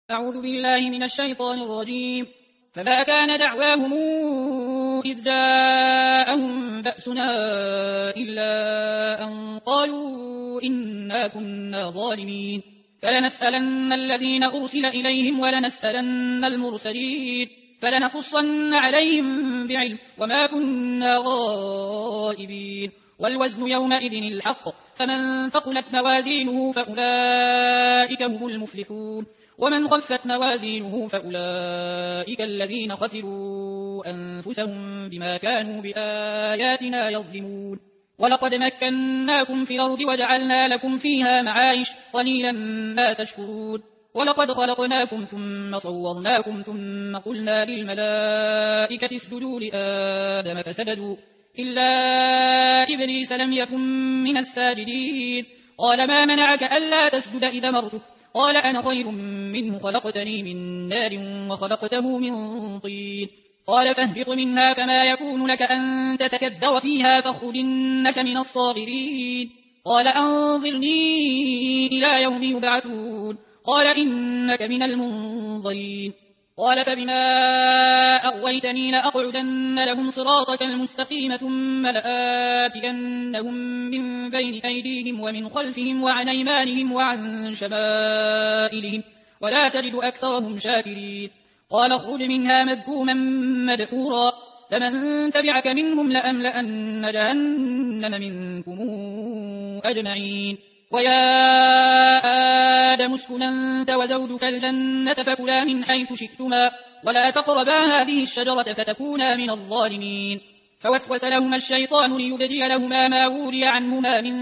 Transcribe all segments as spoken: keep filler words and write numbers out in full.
أعوذ بالله من الشيطان الرجيم. فما كان دعواهم إذ جاءهم بأسنا إلا أن قالوا إنا كنا ظالمين فلنسألن الذين أرسل إليهم ولنسألن المرسلين فلنقصن عليهم بعلم وما كنا غائبين والوزن يومئذ الحق فمن ثقلت موازينه فأولئك هم المفلحون ومن خفت موازينه فأولئك الذين خسروا أنفسهم بما كانوا بآياتنا يظلمون ولقد مكناكم في الأرض وجعلنا لكم فيها معايش قليلا ما تشكرون ولقد خلقناكم ثم صورناكم ثم قلنا للملائكة اسجدوا لآدم فسجدوا إلا إبليس لم يكن من الساجدين قال ما منعك ألا تسجد إذا مرتك قال أنا خير منه خلقتني من نار وخلقته من طين قال فاهبط منها فما يكون لك أن تتكبر فيها فاخرج إنك من الصاغرين قال أنظرني إلى يوم يبعثون قال إنك من المنظرين قال فبما أغويتني لأقعدن لهم صراطك المستقيم ثم لآتينهم من بين أيديهم ومن خلفهم وعن أيمانهم وعن شمائلهم ولا تجد أكثرهم شاكرين قال اخرج منها مذءوما مدحورا فمن تبعك منهم لأملأن جهنم منكم أجمعين ويا آدم اسكن أنت وزوجك الجنة فكلا من حيث شئتما ولا تقربا هذه الشجرة فتكونا من الظالمين فوسوس لهما الشيطان ليبدي لهما ما وري عنهما من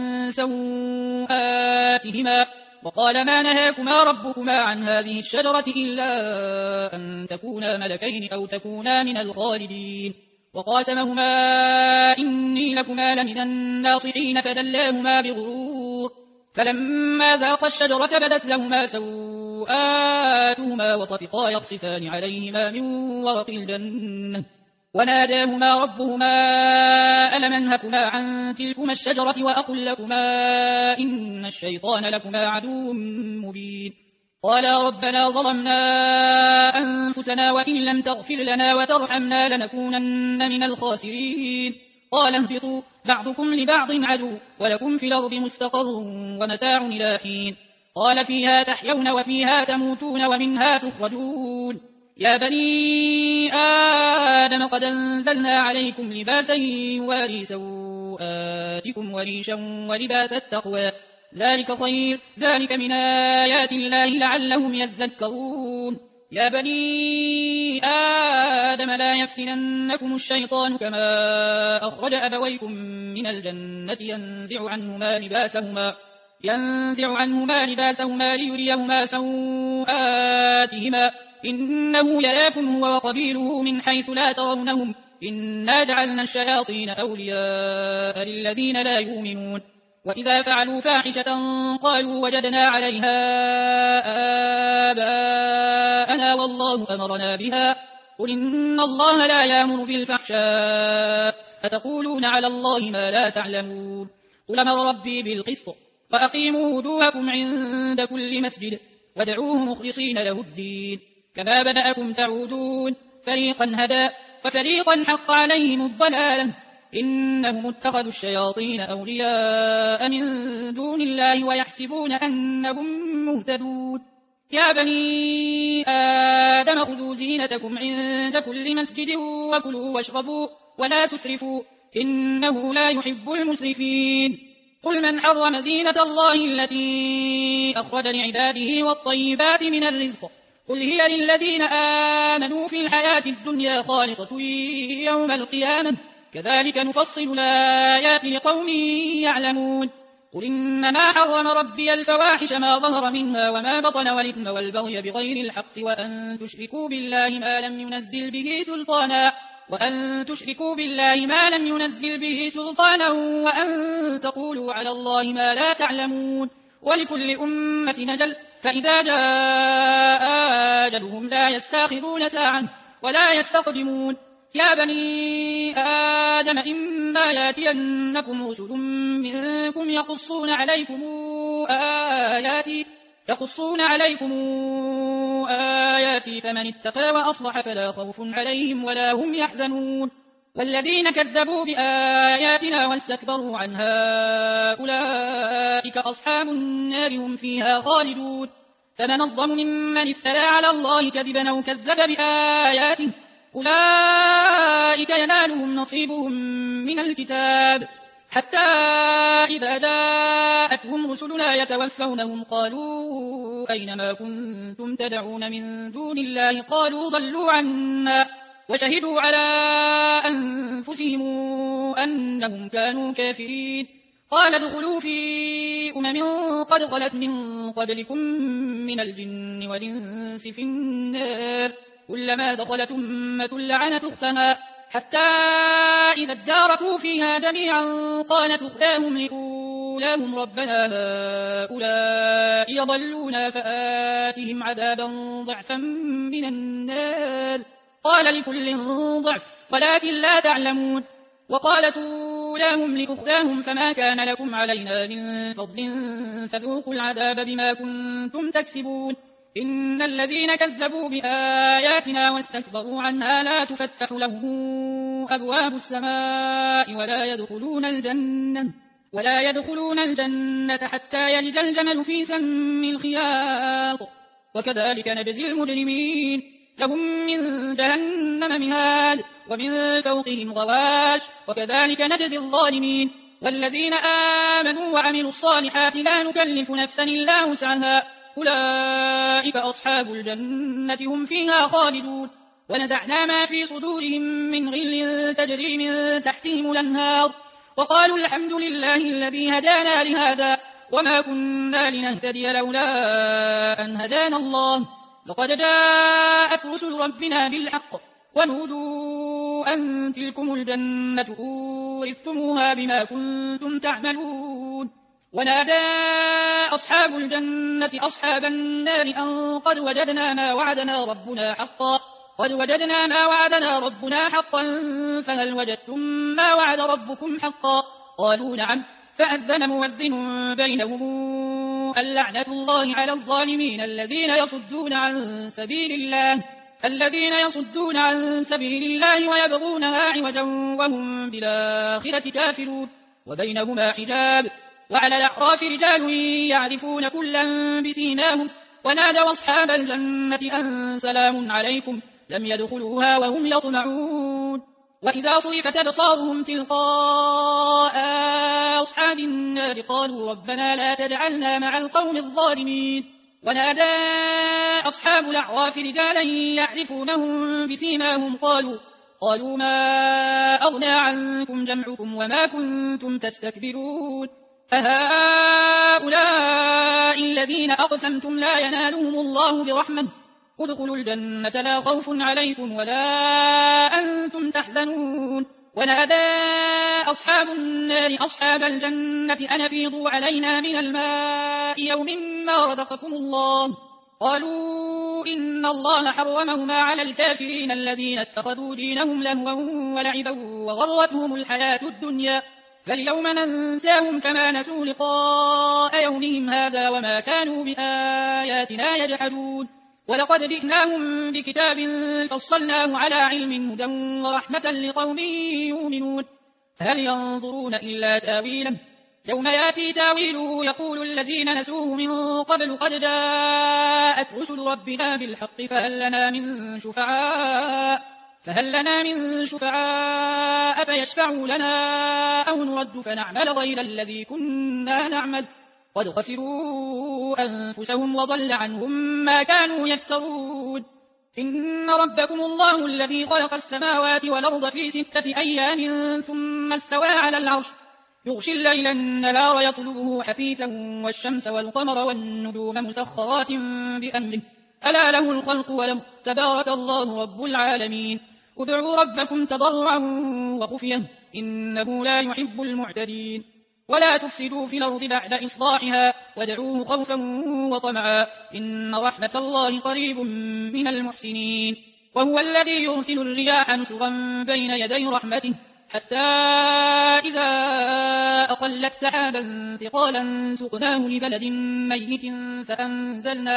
سوآتهما وقال ما نهاكما ربكما عن هذه الشجرة إلا أن تكونا ملكين أو تكونا من الخالدين وقاسمهما إني لكما لمن الناصحين فدلاهما بغرور فلما ذاقا الشجرة بدت لهما سوآتهما وطفقا يخصفان عليهما من ورق الجنة وناداهما ربهما ألم أنهكما عن تلكما الشجرة وأقل لكما إن الشيطان لكما عدو مبين قالا ربنا ظلمنا أنفسنا وإن لم تغفر لنا وترحمنا لنكونن من الخاسرين قال اهبطوا بعضكم لبعض عدو ولكم في الأرض مستقر ومتاع إلى حين قال فيها تحيون وفيها تموتون ومنها تخرجون يا بني آدم قد أنزلنا عليكم لباسا يواري سوآتكم وريشا ولباس التقوى ذلك خير ذلك من آيات الله لعلهم يذكرون يا بني آدم لا يفتننكم الشيطان كما أخرج أبويكم من الجنة ينزع عنهما لباسهما ينزع عنهما لباسهما ليريهما سوآتهما إنه يراكم هو وقبيله من حيث لا ترونهم إنا جعلنا الشياطين أولياء للذين لا يؤمنون وإذا فعلوا فاحشة قالوا وجدنا عليها آباءنا والله أمرنا بها قل إن الله لا يأمر بالفحشاء أتقولون على الله ما لا تعلمون قل أمر ربي بالقسط فأقيموا وجوهكم عند كل مسجد وادعوه مخلصين له الدين كما بدأكم تعودون فريقا هدى وفريقا حق عليهم الضلالة إنهم اتخذوا الشياطين أولياء من دون الله ويحسبون أنهم مهتدون يا بني آدم خذوا زينتكم عند كل مسجد وكلوا واشربوا ولا تسرفوا إنه لا يحب المسرفين قل من حرم زينة الله التي أخرج لعباده والطيبات من الرزق قل هي للذين آمنوا في الحياة الدنيا خالصة يوم القيامة كذلك نفصل الآيات لقوم يعلمون قل إنما حرم ربي الفواحش ما ظهر منها وما بطن والإثم والبغي بغير الحق وأن تشركوا بالله ما لم ينزل به سلطانا وأن تشركوا بالله ما لم ينزل به سلطانا وأن تقولوا على الله ما لا تعلمون ولكل أمة نجل فإذا جاء أجلهم لا يستأخرون ساعة ولا يستقدمون يا بني آدم إما ياتينكم رسل منكم يقصون عليكم آياتي يقصون عليكم آياتي فمن اتقى وأصلح فلا خوف عليهم ولا هم يحزنون والذين كذبوا بآياتنا واستكبروا عنها أولئك أصحاب النار هم فيها خالدون فمن الظلم ممن افترى على الله كذبا أو كذب بآياته أولئك ينالهم نصيبهم من الكتاب حتى إذا جاءتهم رسلنا يتوفونهم قالوا أينما كنتم تدعون من دون الله قالوا ضلوا عنا وشهدوا على أنفسهم أنهم كانوا كافرين قال ادخلوا في أمم قد خلت من قبلكم من الجن والإنس في النار كلما دخلت أمة لعنت أختها حتى إذا اداركوا فيها جميعا قالت أخلاهم لأولاهم ربنا هؤلاء يضلونا فآتهم عذابا ضعفا من النار قال لكل ضعف ولكن لا تعلمون وقالت أولاهم لأخلاهم فما كان لكم علينا من فضل فذوقوا العذاب بما كنتم تكسبون إن الذين كذبوا بآياتنا واستكبروا عنها لا تفتح لهم أبواب السماء ولا يدخلون الجنة ولا يدخلون الجنة حتى يلج الجمل في سم الخياط وكذلك نجزي المجرمين لهم من جهنم مهاد ومن فوقهم غواش وكذلك نجزي الظالمين والذين آمنوا وعملوا الصالحات لا نكلف نفسا إلا وسعها أولئك أصحاب الجنة هم فيها خالدون ونزعنا ما في صدورهم من غل تجري من تحتهم الأنهار وقالوا الحمد لله الذي هدانا لهذا وما كنا لنهتدي لولا أن هدانا الله لقد جاءت رسل ربنا بالحق ونودوا أن تلكم الجنة أورثتموها بما كنتم تعملون ونادى أصحاب الجنة أصحاب النار أن قد وجدنا ما وعدنا ربنا حقا قد وجدنا ما وعدنا ربنا حقا فهل وجدتم ما وعد ربكم حقا قالوا نعم فأذن مؤذن بينهم اللعنة الله على الظالمين الذين يصدون عن سبيل الله الذين يصدون عن سبيل الله ويبغونها عوجا وهم بالآخرة كافرون وبينهما حجاب وعلى الأعراف رجال يعرفون كلا بسيماهم ونادوا أصحاب الجنة أن سلام عليكم لم يدخلوها وهم يطمعون وإذا صرفت أبصارهم تلقاء أصحاب النار قالوا ربنا لا تجعلنا مع القوم الظالمين ونادى أصحاب الأعراف رجالا يعرفونهم بسيماهم قالوا قالوا ما أغنى عنكم جمعكم وما كنتم تستكبرون أهؤلاء الذين أقسمتم لا ينالهم الله برحمة ادخلوا الجنة لا خوف عليكم ولا أنتم تحزنون ونادى أصحاب النار أصحاب الجنة أن أفيضوا علينا من الماء يوم ما رزقكم الله قالوا إن الله حرمهما على الكافرين الذين اتخذوا دينهم لهوا ولعبا وغرتهم الحياة الدنيا فاليوم ننساهم كما نسوا لقاء يومهم هذا وما كانوا بآياتنا يجحدون ولقد جئناهم بكتاب فصلناه على علم هدى ورحمة لقوم يؤمنون هل ينظرون إلا تاويله يوم ياتي تاويله يقول الذين نسوه من قبل قد جاءت رسل ربنا بالحق فهل لنا من شفعاء فهل لنا من شفعاء فيشفعوا لنا أو نرد فنعمل غير الذي كنا نعمل قد خسروا أنفسهم وضل عنهم ما كانوا يفترون إن ربكم الله الذي خلق السماوات والأرض في ستة أيام ثم استوى على العرش يغشي الليل النهار يطلبه حثيثا والشمس والقمر والنجوم مسخرات بأمره ألا له الخلق والأمر تبارك الله رب العالمين ادعوا ربكم تضرعا وخفية إنه لا يحب المعتدين ولا تفسدوا في الأرض بعد إصلاحها وادعوه خوفا وطمعا إن رحمة الله قريب من المحسنين وهو الذي يرسل الرياح نشرا بين يدي رحمته حتى إذا أقلت سحابا ثقالا سقناه لبلد ميت فأنزلنا,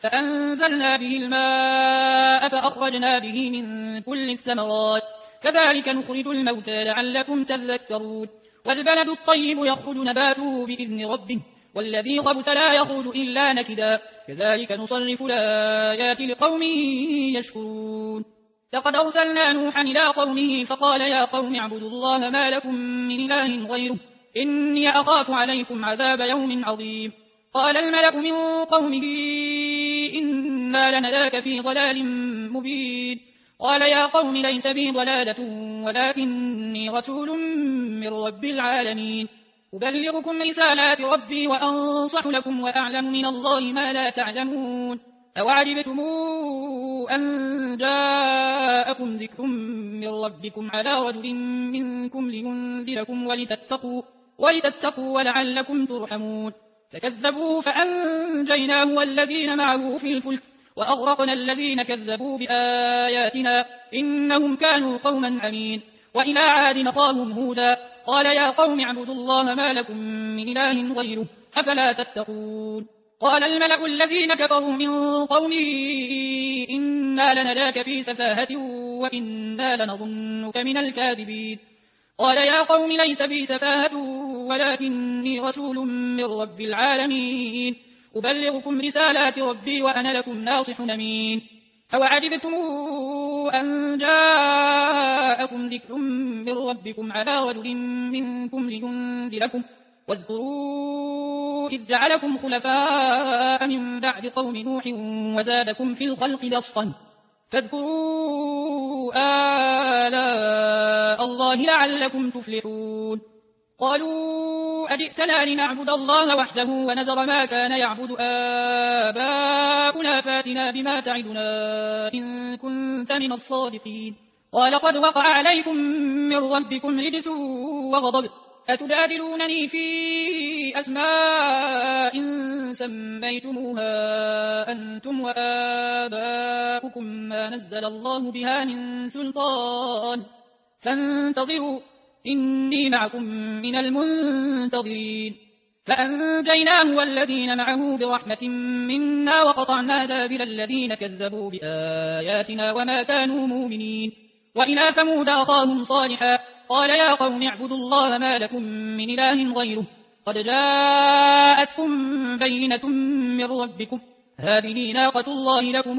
فأنزلنا به الماء فأخرجنا به من كل الثمرات كذلك نخرج الموتى لعلكم تذكرون والبلد الطيب يخرج نباته بإذن ربه والذي خبث لا يخرج إلا نكدا كذلك نصرف الآيات لقوم يشكرون لقد أرسلنا نوحا إلى قومه فقال يا قوم اعبدوا الله ما لكم من إله غيره إني أخاف عليكم عذاب يوم عظيم قال الملأ من قومه إنا لنراك في ضلال مبين قال يا قوم ليس بي ضلالة ولكني رسول من رب العالمين أبلغكم رسالات ربي وأنصح لكم وأعلم من الله ما لا تعلمون أوعجبتم أن جاءكم ذكر من ربكم على رجل منكم لينذركم ولتتقوا, ولتتقوا ولعلكم ترحمون فكذبوه فأنجيناه والذين معه في الفلك وأغرقنا الذين كذبوا بآياتنا إنهم كانوا قوما عمين وإلى عاد أخاهم هودا قال يا قوم اعبدوا الله ما لكم من إله غيره أفلا تتقون قال الملأ الذين كفروا من قومه إنا لنراك في سفاهة وإنا لنظنك من الكاذبين قال يا قوم ليس بي سفاهة ولكني رسول من رب العالمين أبلغكم رسالات ربي وأنا لكم ناصح أمين أوعجبتم أن جاءكم ذكر من ربكم على رجل منكم لينذركم واذكروا إذ جعلكم خلفاء من بعد قوم نوح وزادكم في الخلق بسطا فاذكروا آلاء الله لعلكم تفلحون قالوا أجئتنا لنعبد الله وحده ونذر ما كان يعبد آباؤنا فاتنا بما تعدنا إن كنت من الصادقين قال قد وقع عليكم من ربكم رجس وغضب أتجادلونني في أسماء سميتموها أنتم وآباؤكم ما نزل الله بها من سلطان فانتظروا إني معكم من المنتظرين فأنجيناه والذين معه برحمة منا وقطعنا دابر الذين كذبوا بآياتنا وما كانوا مؤمنين وإلى ثمود أخاهم صالحا قال يا قوم اعبدوا الله ما لكم من إله غيره قد جاءتكم بينة من ربكم هذه ناقة الله لكم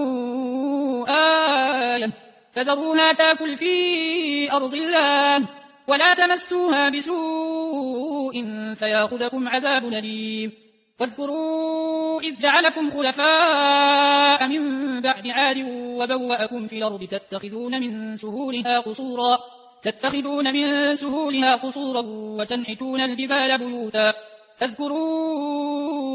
آية فذروها تاكل في أرض الله ولا تمسوها بسوء فياخذكم عذاب أليم واذكروا إذ جعلكم خلفاء من بعد عاد وبوأكم في الأرض تتخذون من سهولها قصورا تتخذون من سهولها قصورا وتنحتون الجبال بيوتا فاذكروا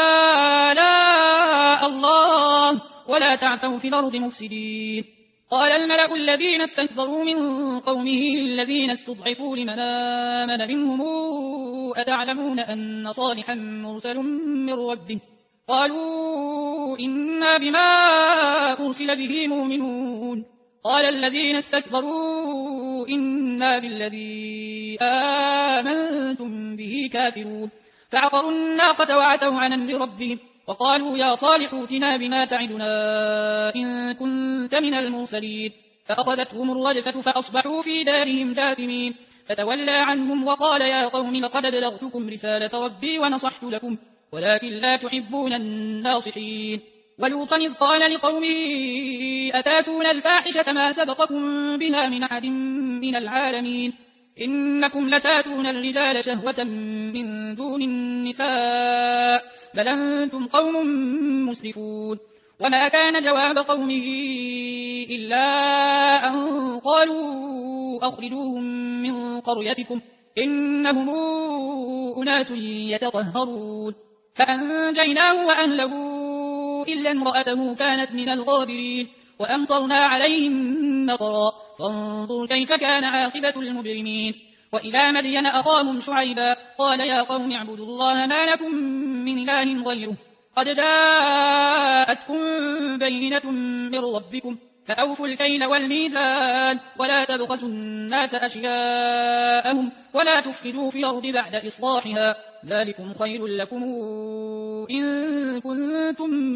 آلاء الله ولا تعثوا في الأرض مفسدين قال الملأ الذين استكبروا من قومه الذين استضعفوا لمن آمن منهم أتعلمون أن صالحا مرسل من ربه قالوا إنا بما أرسل به مؤمنون قال الذين استكبروا إنا بالذي آمنتم به كافرون فعقروا الناقة وعتوا عن أمر ربهم وقالوا يا صالح ائتنا بما تعدنا إن كنت من المرسلين فأخذتهم الرجفة فأصبحوا في دارهم جاثمين فتولى عنهم وقال يا قوم لقد بلغتكم رسالة ربي ونصحت لكم ولكن لا تحبون الناصحين ولوطا إذ قال لقومه أتاتون الفاحشة ما سبقكم بها من أحد من العالمين إنكم لتاتون الرجال شهوة من دون النساء بل أنتم قوم مسرفون وما كان جواب قومه إلا أن قالوا أخرجوهم من قريتكم إنهم أناس يتطهرون فأنجيناه وأهله إلا امرأته كانت من الغابرين وأمطرنا عليهم مطرا فانظر كيف كان عاقبة المجرمين وإلى مدين أخاهم شعيبا قال يا قوم اعبدوا الله ما لكم من إله غيره قد جاءتكم بينة من ربكم فأوفوا الكيل والميزان ولا تبخسوا الناس أشياءهم ولا تفسدوا في الأرض بعد إصلاحها ذلكم خير لكم إن كنتم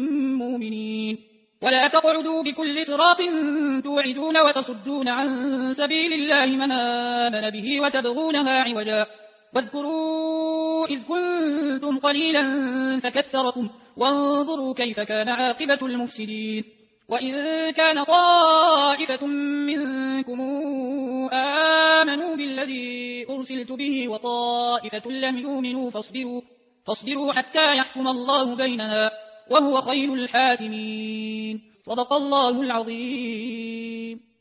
المؤمنين ولا تقعدوا بكل صراط توعدون وتصدون عن سبيل الله من آمن به وتبغونها عوجا واذكروا إذ كنتم قليلا فكثركم وانظروا كيف كان عاقبة المفسدين وإن كان طائفة منكم آمنوا بالذي أرسلت به وطائفة لم يؤمنوا فاصبروا, فاصبروا حتى يحكم الله بيننا وهو خير الحاكمين. صدق الله العظيم.